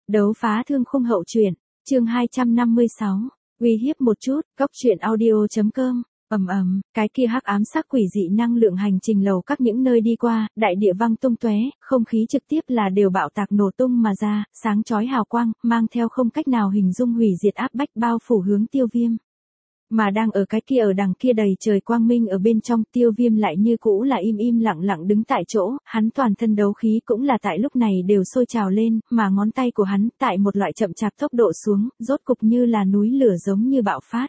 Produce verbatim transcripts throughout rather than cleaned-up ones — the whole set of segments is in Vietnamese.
Đấu phá thương khung hậu truyện, chương hai trăm năm mươi sáu, uy hiếp một chút, góc truyện audio chấm com. Ầm ầm, cái kia hắc ám sắc quỷ dị năng lượng hành trình lầu các những nơi đi qua, đại địa văng tung tóe, không khí trực tiếp là đều bạo tạc nổ tung mà ra, sáng chói hào quang, mang theo không cách nào hình dung hủy diệt áp bách bao phủ hướng Tiêu Viêm. Mà đang ở cái kia ở đằng kia đầy trời quang minh ở bên trong, Tiêu Viêm lại như cũ là im im lặng lặng đứng tại chỗ, hắn toàn thân đấu khí cũng là tại lúc này đều sôi trào lên, mà ngón tay của hắn tại một loại chậm chạp tốc độ xuống, rốt cục như là núi lửa giống như bạo phát.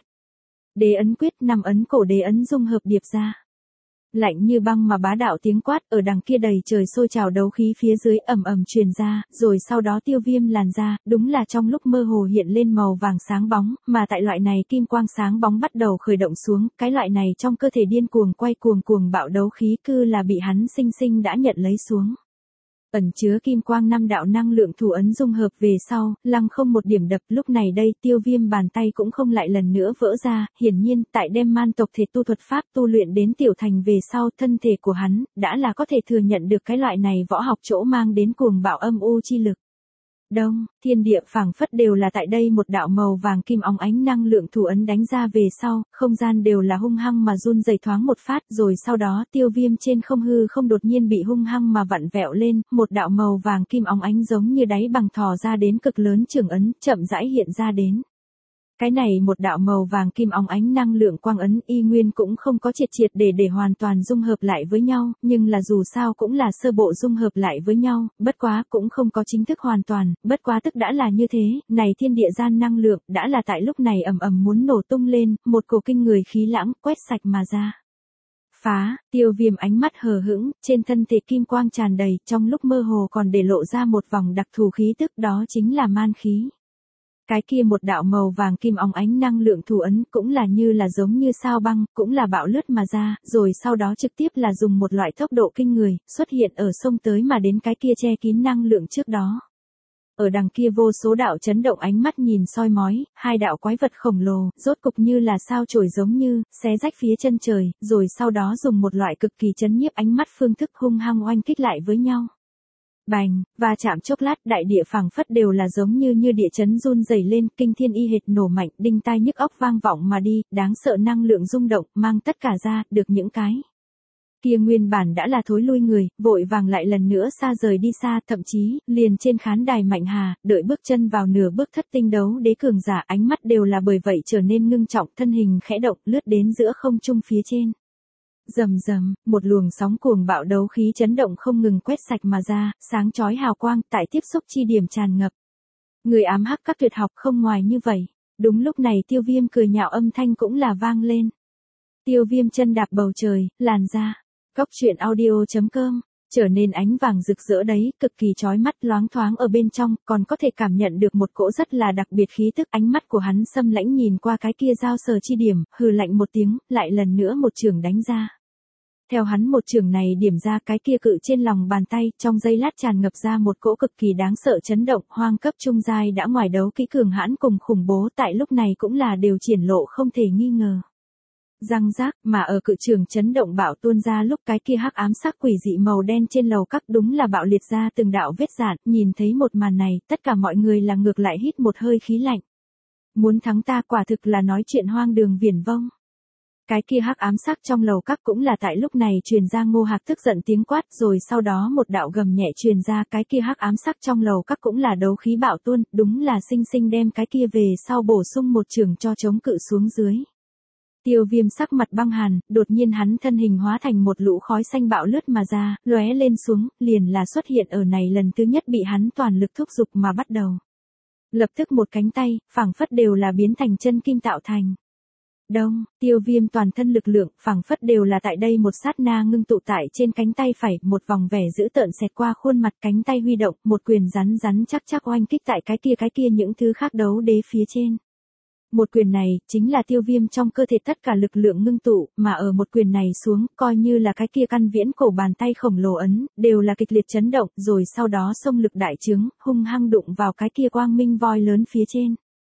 Đế ấn quyết, năm ấn cổ đế ấn dung hợp điệp ra. Lạnh như băng mà bá đạo tiếng quát ở đằng kia đầy trời sôi trào đấu khí phía dưới ầm ầm truyền ra, rồi sau đó Tiêu Viêm làn ra, đúng là trong lúc mơ hồ hiện lên màu vàng sáng bóng, mà tại loại này kim quang sáng bóng bắt đầu khởi động xuống, cái loại này trong cơ thể điên cuồng quay cuồng cuồng bạo đấu khí cư là bị hắn sinh sinh đã nhận lấy xuống. Ẩn chứa kim quang năm đạo năng lượng thủ ấn dung hợp về sau, lăng không một điểm đập, lúc này đây Tiêu Viêm bàn tay cũng không lại lần nữa vỡ ra, hiển nhiên tại đem man tộc thể tu thuật pháp tu luyện đến tiểu thành về sau, thân thể của hắn đã là có thể thừa nhận được cái loại này võ học chỗ mang đến cuồng bạo âm u chi lực. Đông, thiên địa phảng phất đều là tại đây một đạo màu vàng kim óng ánh năng lượng thủ ấn đánh ra về sau, không gian đều là hung hăng mà run rẩy thoáng một phát, rồi sau đó Tiêu Viêm trên không hư không đột nhiên bị hung hăng mà vặn vẹo lên, một đạo màu vàng kim óng ánh giống như đáy bằng thò ra đến cực lớn trường ấn, chậm rãi hiện ra đến. Cái này một đạo màu vàng kim óng ánh năng lượng quang ấn y nguyên cũng không có triệt triệt để để hoàn toàn dung hợp lại với nhau, nhưng là dù sao cũng là sơ bộ dung hợp lại với nhau, bất quá cũng không có chính thức hoàn toàn, bất quá tức đã là như thế, này thiên địa gian năng lượng đã là tại lúc này ầm ầm muốn nổ tung lên, một cổ kinh người khí lãng quét sạch mà ra. Phá, Tiêu Viêm ánh mắt hờ hững, trên thân thể kim quang tràn đầy, trong lúc mơ hồ còn để lộ ra một vòng đặc thù khí tức, đó chính là man khí. Cái kia một đạo màu vàng kim óng ánh năng lượng thủ ấn cũng là như là giống như sao băng, cũng là bạo lướt mà ra, rồi sau đó trực tiếp là dùng một loại tốc độ kinh người, xuất hiện ở sông tới mà đến cái kia che kín năng lượng trước đó. Ở đằng kia vô số đạo chấn động ánh mắt nhìn soi mói, hai đạo quái vật khổng lồ, rốt cục như là sao chổi giống như, xé rách phía chân trời, rồi sau đó dùng một loại cực kỳ chấn nhiếp ánh mắt phương thức hung hăng oanh kích lại với nhau. Bành, và chạm chốc lát đại địa phảng phất đều là giống như như địa chấn run rẩy lên, kinh thiên y hệt nổ mạnh, đinh tai nhức óc vang vọng mà đi, đáng sợ năng lượng rung động, mang tất cả ra, được những cái. Kia nguyên bản đã là thối lui người, vội vàng lại lần nữa xa rời đi xa, thậm chí, liền trên khán đài Mạnh Hà, đợi bước chân vào nửa bước thất tinh đấu đế cường giả ánh mắt đều là bởi vậy trở nên ngưng trọng, thân hình khẽ động, lướt đến giữa không trung phía trên. Rầm rầm, một luồng sóng cuồng bạo đấu khí chấn động không ngừng quét sạch mà ra, sáng chói hào quang tại tiếp xúc chi điểm tràn ngập. Người ám hắc các tuyệt học không ngoài như vậy. Đúng lúc này Tiêu Viêm cười nhạo âm thanh cũng là vang lên. Tiêu Viêm chân đạp bầu trời, làn ra. Góc truyện audio chấm com, trở nên ánh vàng rực rỡ đấy, cực kỳ chói mắt loáng thoáng ở bên trong, còn có thể cảm nhận được một cỗ rất là đặc biệt khí tức. Ánh mắt của hắn xâm lãnh nhìn qua cái kia giao sờ chi điểm, hừ lạnh một tiếng, lại lần nữa một trường đánh ra. Theo hắn một trường này điểm ra cái kia cự trên lòng bàn tay, trong giây lát tràn ngập ra một cỗ cực kỳ đáng sợ chấn động, hoang cấp trung giai đã ngoài đấu kỹ cường hãn cùng khủng bố tại lúc này cũng là đều triển lộ không thể nghi ngờ. Răng rác, mà ở cự trường chấn động bạo tuôn ra lúc cái kia hắc ám sắc quỷ dị màu đen trên lầu các đúng là bạo liệt ra từng đạo vết rạn, nhìn thấy một màn này, tất cả mọi người là ngược lại hít một hơi khí lạnh. Muốn thắng ta quả thực là nói chuyện hoang đường viển vông. Cái kia hắc ám sắc trong lầu các cũng là tại lúc này truyền ra Ngô Hạc tức giận tiếng quát, rồi sau đó một đạo gầm nhẹ truyền ra, cái kia hắc ám sắc trong lầu các cũng là đấu khí bạo tuôn, đúng là sinh sinh đem cái kia về sau bổ sung một trường cho chống cự xuống dưới. Tiêu Viêm sắc mặt băng hàn, đột nhiên hắn thân hình hóa thành một lũ khói xanh bạo lướt mà ra, lóe lên xuống, liền là xuất hiện ở này lần thứ nhất bị hắn toàn lực thúc giục mà bắt đầu. Lập tức một cánh tay, phảng phất đều là biến thành chân kim tạo thành. Đông, Tiêu Viêm toàn thân lực lượng, phảng phất đều là tại đây một sát na ngưng tụ tại trên cánh tay phải, một vòng vẻ dữ tợn xẹt qua khuôn mặt, cánh tay huy động, một quyền rắn rắn chắc chắc oanh kích tại cái kia cái kia những thứ khác đấu đế phía trên. Một quyền này, chính là Tiêu Viêm trong cơ thể tất cả lực lượng ngưng tụ, mà ở một quyền này xuống, coi như là cái kia căn viễn cổ bàn tay khổng lồ ấn, đều là kịch liệt chấn động, rồi sau đó xông lực đại trướng, hung hăng đụng vào cái kia quang minh voi lớn phía trên.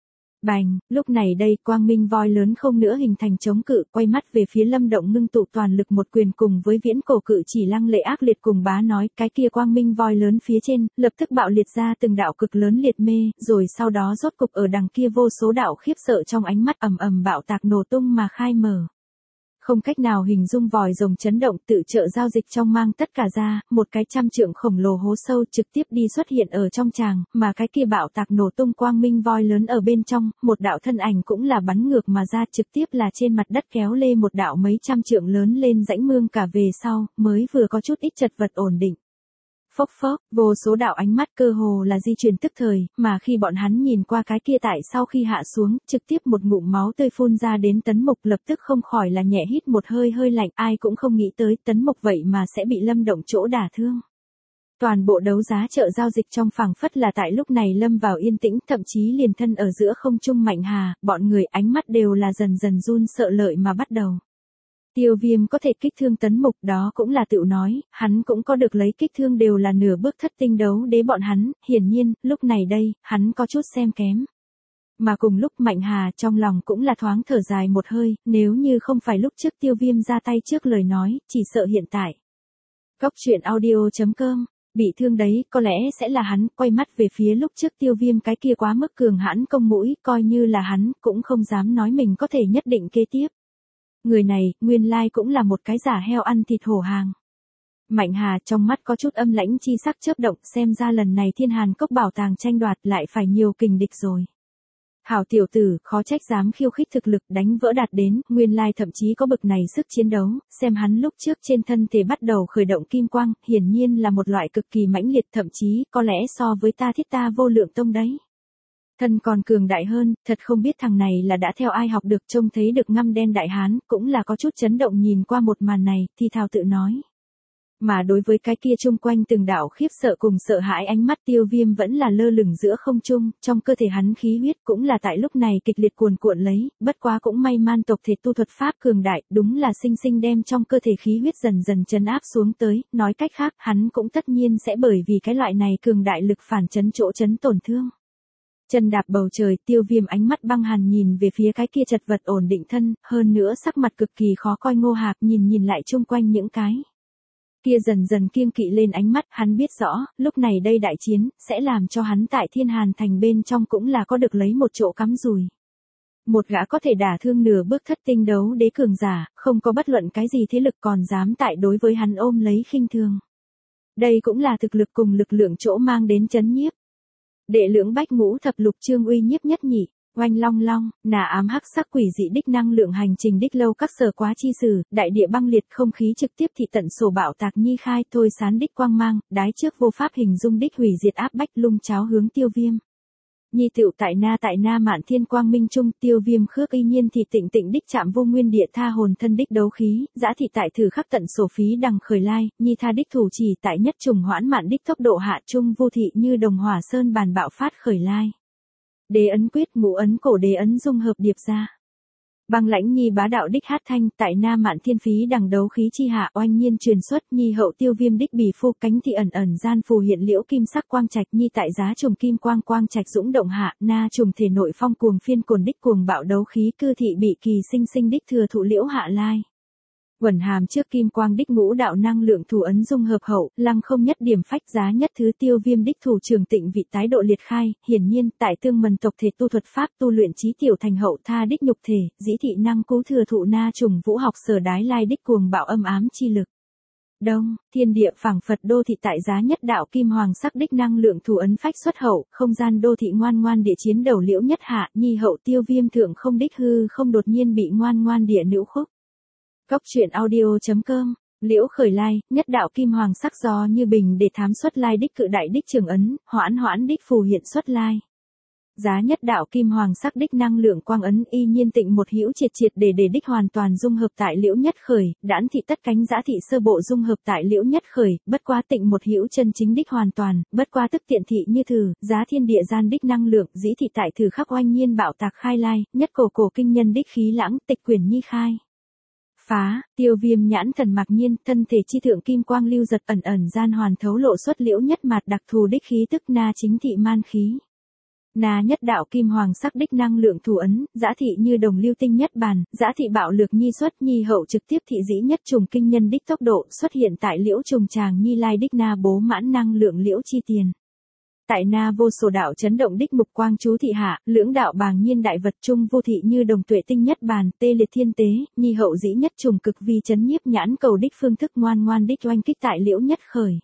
Bành, lúc này đây quang minh voi lớn không nữa hình thành chống cự, quay mắt về phía Lâm Động ngưng tụ toàn lực một quyền cùng với viễn cổ cự chỉ lăng lệ ác liệt cùng bá nói, cái kia quang minh voi lớn phía trên, lập tức bạo liệt ra từng đạo cực lớn liệt mê, rồi sau đó rốt cục ở đằng kia vô số đạo khiếp sợ trong ánh mắt ầm ầm bạo tạc nổ tung mà khai mở. Không cách nào hình dung vòi rồng chấn động tự trợ giao dịch trong mang tất cả ra, một cái trăm trượng khổng lồ hố sâu trực tiếp đi xuất hiện ở trong tràng, mà cái kia bạo tạc nổ tung quang minh voi lớn ở bên trong, một đạo thân ảnh cũng là bắn ngược mà ra trực tiếp là trên mặt đất kéo lê một đạo mấy trăm trượng lớn lên rãnh mương cả về sau, mới vừa có chút ít chật vật ổn định. Phốc phốc, vô số đạo ánh mắt cơ hồ là di chuyển tức thời, mà khi bọn hắn nhìn qua cái kia tại sau khi hạ xuống, trực tiếp một ngụm máu tươi phun ra đến Tấn Mục lập tức không khỏi là nhẹ hít một hơi hơi lạnh, ai cũng không nghĩ tới Tấn Mục vậy mà sẽ bị Lâm Động chỗ đả thương. Toàn bộ đấu giá chợ giao dịch trong phảng phất là tại lúc này lâm vào yên tĩnh, thậm chí liền thân ở giữa không trung Mạnh Hà, bọn người ánh mắt đều là dần dần run sợ lợi mà bắt đầu. Tiêu Viêm có thể kích thương Tấn Mục đó cũng là tự nói, hắn cũng có được lấy kích thương đều là nửa bước thất tinh đấu đế bọn hắn, hiển nhiên, lúc này đây, hắn có chút xem kém. Mà cùng lúc Mạnh Hà trong lòng cũng là thoáng thở dài một hơi, nếu như không phải lúc trước Tiêu Viêm ra tay trước lời nói, chỉ sợ hiện tại. Cốc truyện audio chấm com, bị thương đấy, có lẽ sẽ là hắn, quay mắt về phía lúc trước Tiêu Viêm cái kia quá mức cường hãn công mũi, coi như là hắn, cũng không dám nói mình có thể nhất định kế tiếp. Người này, nguyên lai cũng là một cái giả heo ăn thịt hổ hàng. Mạnh Hà trong mắt có chút âm lãnh chi sắc chớp động, xem ra lần này Thiên Hàn Cốc bảo tàng tranh đoạt lại phải nhiều kình địch rồi. Hảo tiểu tử, khó trách dám khiêu khích thực lực đánh vỡ đạt đến, nguyên lai thậm chí có bực này sức chiến đấu, xem hắn lúc trước trên thân thể bắt đầu khởi động kim quang, hiển nhiên là một loại cực kỳ mãnh liệt, thậm chí có lẽ so với ta Thiết Ta Vô Lượng Tông đấy. Thân còn cường đại hơn, thật không biết thằng này là đã theo ai học được, trông thấy được ngăm đen đại hán, cũng là có chút chấn động nhìn qua một màn này, thì thào tự nói. Mà đối với cái kia chung quanh từng đạo khiếp sợ cùng sợ hãi ánh mắt Tiêu Viêm vẫn là lơ lửng giữa không trung, trong cơ thể hắn khí huyết cũng là tại lúc này kịch liệt cuồn cuộn lấy, bất quá cũng may man tộc thể tu thuật pháp cường đại, đúng là sinh sinh đem trong cơ thể khí huyết dần dần trấn áp xuống tới, nói cách khác, hắn cũng tất nhiên sẽ bởi vì cái loại này cường đại lực phản chấn chỗ chấn tổn thương. Chân đạp bầu trời, Tiêu Viêm ánh mắt băng hàn nhìn về phía cái kia chật vật ổn định thân, hơn nữa sắc mặt cực kỳ khó coi Ngô Hạc nhìn nhìn lại chung quanh những cái kia dần dần kiêng kỵ lên ánh mắt, hắn biết rõ, lúc này đây đại chiến, sẽ làm cho hắn tại Thiên Hàn Thành bên trong cũng là có được lấy một chỗ cắm rùi. Một gã có thể đả thương nửa bước thất tinh đấu đế cường giả, không có bất luận cái gì thế lực còn dám tại đối với hắn ôm lấy khinh thường. Đây cũng là thực lực cùng lực lượng chỗ mang đến chấn nhiếp. Đệ lưỡng bách ngũ thập lục chương uy nhiếp nhất nhị, oanh long long, nà ám hắc sắc quỷ dị đích năng lượng hành trình đích lâu các sở quá chi sử, đại địa băng liệt không khí trực tiếp thị tận sổ bạo tạc nhi khai thôi sán đích quang mang, đái trước vô pháp hình dung đích hủy diệt áp bách lung cháo hướng Tiêu Viêm. Nhi tựu tại na tại na mạn thiên quang minh trung, Tiêu Viêm khước y nhiên thì tịnh tịnh đích chạm vô nguyên địa tha hồn thân đích đấu khí, dã thị tại thử khắc tận sổ phí đằng khởi lai, nhi tha đích thủ chỉ tại nhất trùng hoãn mạn đích tốc độ hạ trung vô thị như đồng hỏa sơn bàn bạo phát khởi lai. Đế ấn quyết ngũ ấn cổ đế ấn dung hợp điệp ra. Băng lãnh nhi bá đạo đích hát thanh tại na mạn thiên phí đằng đấu khí chi hạ oanh nhiên truyền xuất nhi hậu Tiêu Viêm đích bì phu cánh thị ẩn ẩn gian phù hiện liễu kim sắc quang trạch nhi tại giá trùng kim quang quang trạch dũng động hạ na trùng thể nội phong cuồng phiên cồn đích cuồng bạo đấu khí cư thị bị kỳ sinh sinh đích thừa thụ liễu hạ lai. Quẩn hàm trước kim quang đích ngũ đạo năng lượng thủ ấn dung hợp hậu, lăng không nhất điểm phách giá nhất thứ Tiêu Viêm đích thủ trường tịnh vị tái độ liệt khai, hiển nhiên, tại tương mần tộc thể tu thuật pháp tu luyện trí tiểu thành hậu tha đích nhục thể, dĩ thị năng cứu thừa thụ na trùng vũ học sở đái lai đích cuồng bạo âm ám chi lực. Đông, thiên địa phảng phật đô thị tại giá nhất đạo kim hoàng sắc đích năng lượng thủ ấn phách xuất hậu, không gian đô thị ngoan ngoan địa chiến đầu liễu nhất hạ, nhi hậu Tiêu Viêm thượng không đích hư không đột nhiên bị ngoan ngoan địa nữ khúc. Cốc truyện audio chấm com, liễu khởi lai, nhất đạo kim hoàng sắc do như bình để thám xuất lai đích cự đại đích trường ấn, hoãn hoãn đích phù hiện xuất lai. Giá nhất đạo kim hoàng sắc đích năng lượng quang ấn y nhiên tịnh một hữu triệt triệt để để đích hoàn toàn dung hợp tại liễu nhất khởi, đãn thị tất cánh giã thị sơ bộ dung hợp tại liễu nhất khởi, bất quá tịnh một hữu chân chính đích hoàn toàn, bất quá tức tiện thị như thử, giá thiên địa gian đích năng lượng, dĩ thị tại thử khắc oanh nhiên bạo tạc khai lai, nhất cổ cổ kinh nhân đích khí lãng, tịch quyển nhi khai. Phá, Tiêu Viêm nhãn thần mặc nhiên, thân thể chi thượng kim quang lưu giật ẩn ẩn gian hoàn thấu lộ xuất liễu nhất mạt đặc thù đích khí tức na chính thị man khí. Na nhất đạo kim hoàng sắc đích năng lượng thủ ấn, dã thị như đồng lưu tinh nhất bàn, dã thị bạo lược nhi xuất nhi hậu trực tiếp thị dĩ nhất trùng kinh nhân đích tốc độ xuất hiện tại liễu trùng tràng nhi lai đích na bố mãn năng lượng liễu chi tiền. Tại na vô sổ đạo chấn động đích mục quang chú thị hạ, lưỡng đạo bàng nhiên đại vật trung vô thị như đồng tuệ tinh nhất bàn, tê liệt thiên tế, nhi hậu dĩ nhất trùng cực vi chấn nhiếp nhãn cầu đích phương thức ngoan ngoan đích oanh kích tại liễu nhất khởi.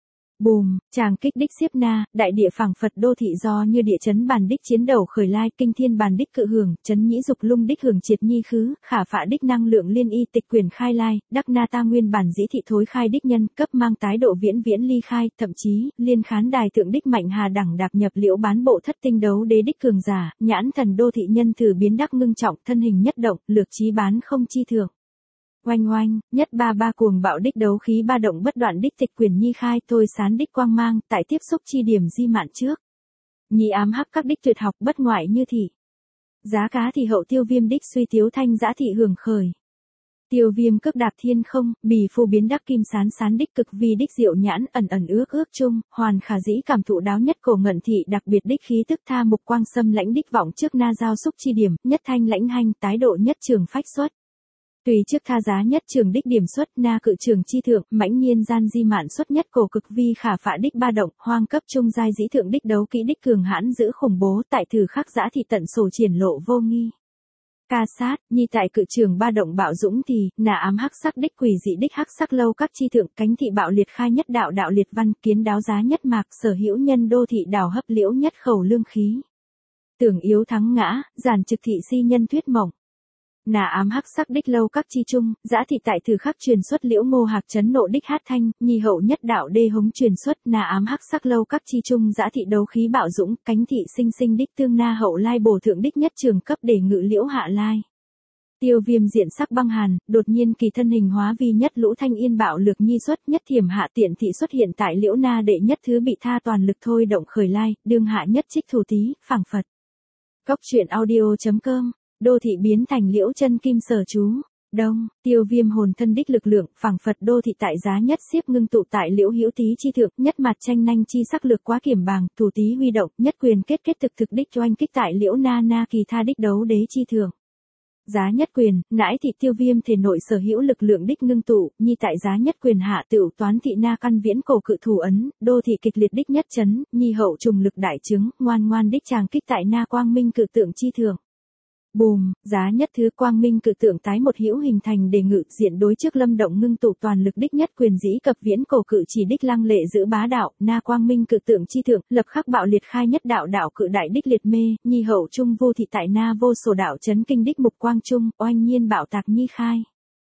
Bùm, chàng kích đích xiếp na, đại địa phẳng Phật đô thị do như địa chấn bàn đích chiến đầu khởi lai, kinh thiên bàn đích cự hưởng, chấn nhĩ dục lung đích hưởng triệt nhi khứ, khả phạ đích năng lượng liên y tịch quyền khai lai, đắc na ta nguyên bản dĩ thị thối khai đích nhân, cấp mang tái độ viễn viễn ly khai, thậm chí, liên khán đài thượng đích mạnh hà đẳng đạp nhập liễu bán bộ thất tinh đấu đế đích cường giả, nhãn thần đô thị nhân thử biến đắc ngưng trọng, thân hình nhất động, lược chí bán không chi thượng. Oanh oanh, nhất ba ba cuồng bạo đích đấu khí ba động bất đoạn đích tịch quyền nhi khai thôi sán đích quang mang, tại tiếp xúc chi điểm di mạn trước. Nhi ám hắc các đích tuyệt học bất ngoại như thị. Giá cá thì hậu tiêu viêm đích suy tiếu thanh giã thị hưởng khởi. Tiêu viêm cước đạp thiên không, bì phu biến đắc kim sán sán đích cực vi đích diệu nhãn ẩn ẩn ước ước chung, hoàn khả dĩ cảm thụ đáo nhất cổ ngẩn thị đặc biệt đích khí tức tha mục quang xâm lãnh đích vọng trước na giao xúc chi điểm, nhất thanh lãnh hành tái độ nhất trường phách xuất. Tùy trước tha giá nhất trường đích điểm xuất na cự trường chi thượng, mãnh nhiên gian di mạn xuất nhất cổ cực vi khả phạ đích ba động, hoang cấp trung giai dĩ thượng đích đấu kỹ đích cường hãn giữ khủng bố tại thử khắc giã thị tận sổ triển lộ vô nghi. Ca sát, nhi tại cự trường ba động bạo dũng thì, nà ám hắc sắc đích quỷ dị đích hắc sắc lâu các chi thượng cánh thị bạo liệt khai nhất đạo đạo liệt văn kiến đáo giá nhất mạc sở hữu nhân đô thị đào hấp liễu nhất khẩu lương khí. Tưởng yếu thắng ngã, giản trực thị si nhân thuyết mộng. Nà ám hắc sắc đích lâu các chi trung, dã thị tại thử khắc truyền xuất liễu ngô hạc chấn nộ đích hát thanh, nhi hậu nhất đạo đê hống truyền xuất nà ám hắc sắc lâu các chi trung dã thị đấu khí bạo dũng, cánh thị sinh sinh đích tương na hậu lai bổ thượng đích nhất trường cấp để ngự liễu hạ lai. Tiêu viêm diện sắc băng hàn, đột nhiên kỳ thân hình hóa vi nhất lũ thanh yên bạo lược nhi xuất nhất thiểm hạ tiện thị xuất hiện tại liễu na đệ nhất thứ bị tha toàn lực thôi động khởi lai, đương hạ nhất trích thủ tí, phẳng Phật. Cốc truyện audio chấm com Đô thị biến thành liễu chân kim sở chú. Đông, tiêu viêm hồn thân đích lực lượng, phẳng Phật đô thị tại giá nhất xiếp ngưng tụ tại liễu hữu tí chi thượng, nhất mặt tranh nanh chi sắc lược quá kiểm bàng, thủ tí huy động, nhất quyền kết kết thực thực đích oanh kích tại liễu na na kỳ tha đích đấu đế chi thượng. Giá nhất quyền, nãi thị tiêu viêm thể nội sở hữu lực lượng đích ngưng tụ, nhi tại giá nhất quyền hạ tựu toán thị na căn viễn cổ cự thủ ấn, đô thị kịch liệt đích nhất chấn, nhi hậu trùng lực đại chứng, ngoan ngoan đích tràng kích tại na quang minh cự tượng chi thượng. Bùm, giá nhất thứ quang minh cự tượng tái một hữu hình thành để ngự diện đối trước lâm động ngưng tụ toàn lực đích nhất quyền dĩ cập viễn cổ cự chỉ đích lăng lệ giữ bá đạo, na quang minh cự tượng chi thượng, lập khắc bạo liệt khai nhất đạo đạo cự đại đích liệt mê, nhi hậu trung vô thị tại na vô sổ đạo chấn kinh đích mục quang trung, oanh nhiên bạo tạc nhi khai.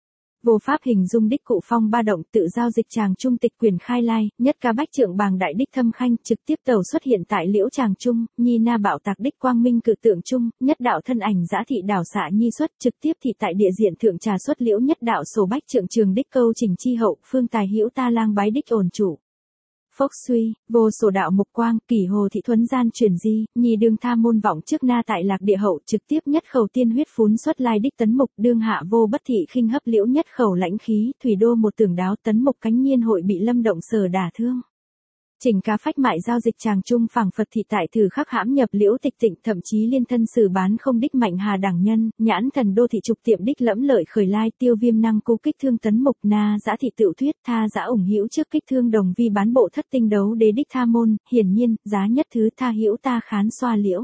Vô pháp hình dung đích cụ phong ba động tự giao dịch tràng trung tịch quyền khai lai, nhất ca bách trượng bàng đại đích thâm khanh trực tiếp tàu xuất hiện tại liễu tràng trung, nhi na bạo tạc đích quang minh cự tượng trung, nhất đạo thân ảnh giã thị đảo xạ nhi xuất trực tiếp thị tại địa diện thượng trà xuất liễu nhất đạo sổ bách trượng trường đích câu trình chi hậu, phương tài hữu ta lang bái đích ổn chủ. Phốc suy, vô sổ đạo mục quang, kỷ hồ thị thuấn gian truyền di, nhi đương tha môn vọng trước na tại lạc địa hậu trực tiếp nhất khẩu tiên huyết phún xuất lai đích tấn mục đương hạ vô bất thị khinh hấp liễu nhất khẩu lãnh khí, thủy đô một tưởng đáo tấn mục cánh nhiên hội bị lâm động sở đả thương. Chỉnh cá phách mại giao dịch tràng trung phẳng Phật thị tại thử khắc hãm nhập liễu tịch tịnh thậm chí liên thân xử bán không đích mạnh hà đẳng nhân, nhãn thần đô thị trục tiệm đích lẫm lợi khởi lai tiêu viêm năng cố kích thương tấn mục na giã thị tự thuyết tha giã ủng hữu trước kích thương đồng vi bán bộ thất tinh đấu đế đích tha môn, hiển nhiên, giá nhất thứ tha hữu ta khán xoa liễu.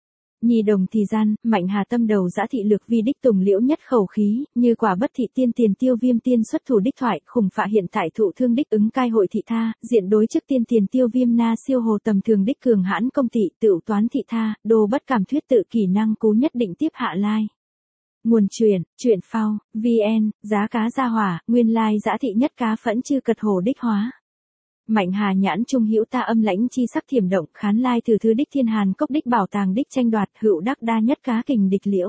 Nhi đồng thì gian, mạnh hà tâm đầu giã thị lược vi đích tùng liễu nhất khẩu khí, như quả bất thị tiên tiền tiêu viêm tiên xuất thủ đích thoại, khủng phạ hiện tại thụ thương đích ứng cai hội thị tha, diện đối trước tiên tiền tiêu viêm na siêu hồ tầm thường đích cường hãn công thị tự toán thị tha, đồ bất cảm thuyết tự kỹ năng cú nhất định tiếp hạ lai. Nguồn truyện, truyện phao, vn, giá cá gia hỏa, nguyên lai giã thị nhất cá phẫn chư cật hồ đích hóa. Mạnh hà nhãn trung hữu ta âm lãnh chi sắc thiểm động khán lai thử thứ đích thiên hàn cốc đích bảo tàng đích tranh đoạt hữu đắc đa nhất cá kình địch liễu.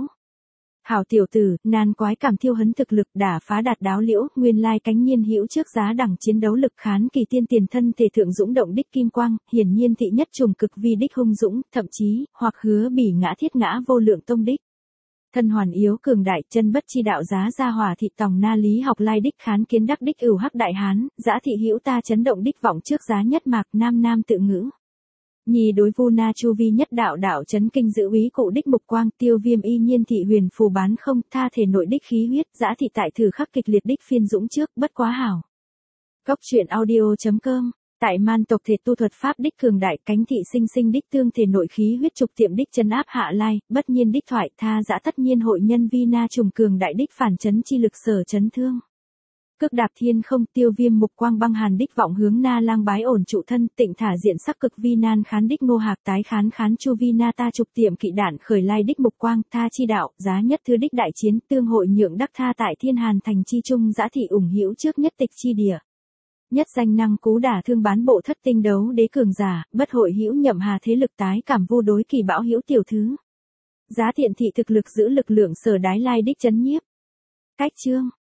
Hảo tiểu tử, nan quái cảm thiêu hấn thực lực đả phá đạt đáo liễu, nguyên lai cánh nhiên hữu trước giá đẳng chiến đấu lực khán kỳ tiên tiền thân thể thượng dũng động đích kim quang, hiển nhiên thị nhất trùng cực vi đích hung dũng, thậm chí, hoặc hứa bỉ ngã thiết ngã vô lượng tông đích. Thân hoàn yếu cường đại chân bất chi đạo giá gia hòa thị tòng na lý học lai đích khán kiến đắc đích ửu hắc đại hán, giã thị hữu ta chấn động đích vọng trước giá nhất mạc nam nam tự ngữ. Nhi đối vu na chu vi nhất đạo đạo chấn kinh giữ úy cụ đích mục quang, tiêu viêm y nhiên thị huyền phù bán không, tha thể nội đích khí huyết, dã thị tại thử khắc kịch liệt đích phiên dũng trước, bất quá hảo. Góc truyện audio.com, tại man tộc thể tu thuật pháp đích cường đại, cánh thị sinh sinh đích tương thể nội khí huyết trục tiệm đích chân áp hạ lai, bất nhiên đích thoại, tha dã tất nhiên hội nhân vi na trùng cường đại đích phản chấn chi lực sở chấn thương. Cực đạp thiên không, tiêu viêm mục quang băng hàn đích vọng hướng na lang bái ổn trụ thân, tịnh thả diện sắc cực vi nan khán đích ngô hạc tái khán khán chu vi na ta trục tiệm kỵ đản khởi lai đích mục quang, tha chi đạo, giá nhất thứ đích đại chiến, tương hội nhượng đắc tha tại thiên hàn thành chi trung dã thị ủng hữu trước nhất tịch chi địa. Nhất danh năng cú đả thương bán bộ thất tinh đấu đế cường giả, bất hội hữu nhậm hà thế lực tái cảm vô đối kỳ bão hữu tiểu thứ. Giá thiện thị thực lực giữ lực lượng sở đái lai đích chấn nhiếp. Cách chương